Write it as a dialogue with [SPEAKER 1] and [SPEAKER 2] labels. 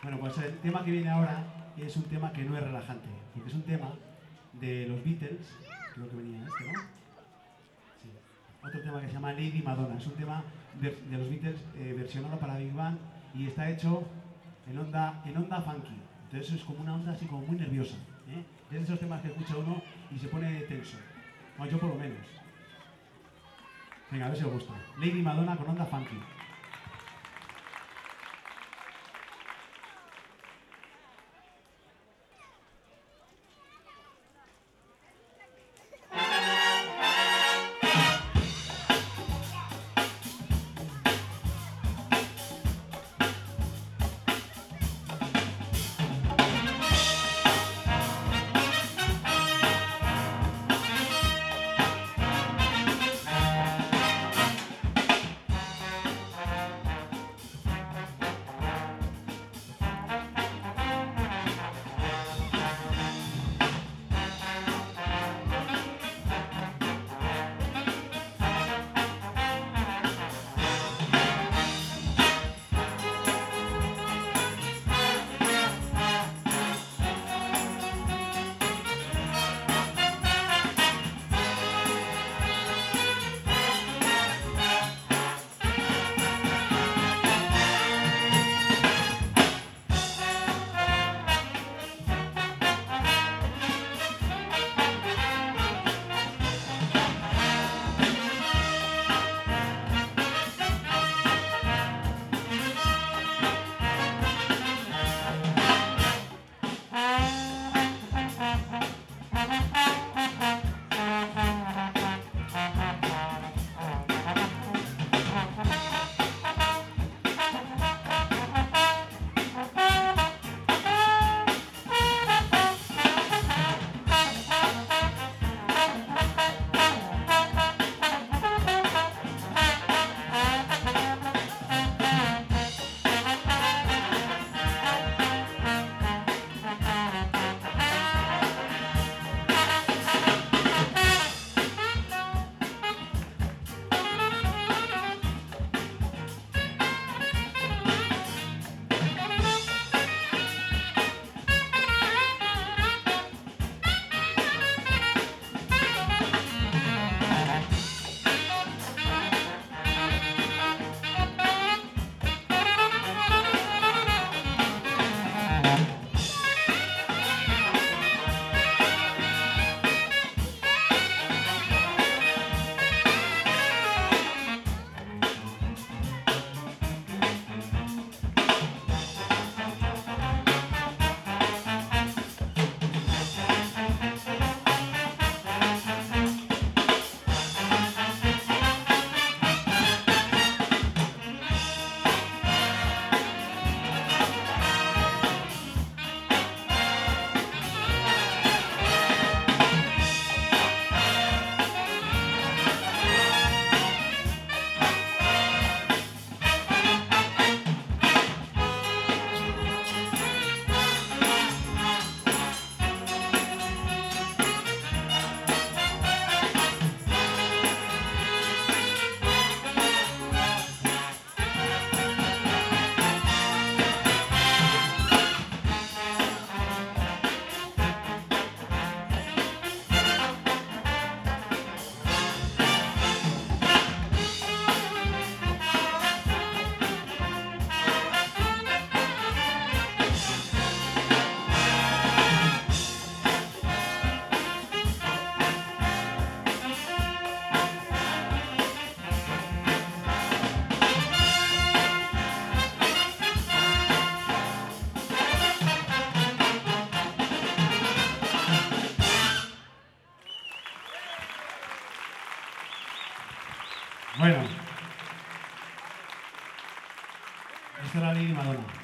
[SPEAKER 1] Bueno, pues el tema que viene ahora es un tema que no es relajante, porque es un tema de los Beatles, creo que venía este, ¿no? Sí. Otro tema que se llama Lady Madonna, es un tema de los Beatles versionado para Big Band y está hecho en onda funky, entonces es como una onda así como muy nerviosa, ¿eh? Es de esos temas que escucha uno y se pone tenso, no, yo por lo menos. Venga, a ver si os gusta. Lady Madonna con onda funky. Bueno, esta era Lady Madonna.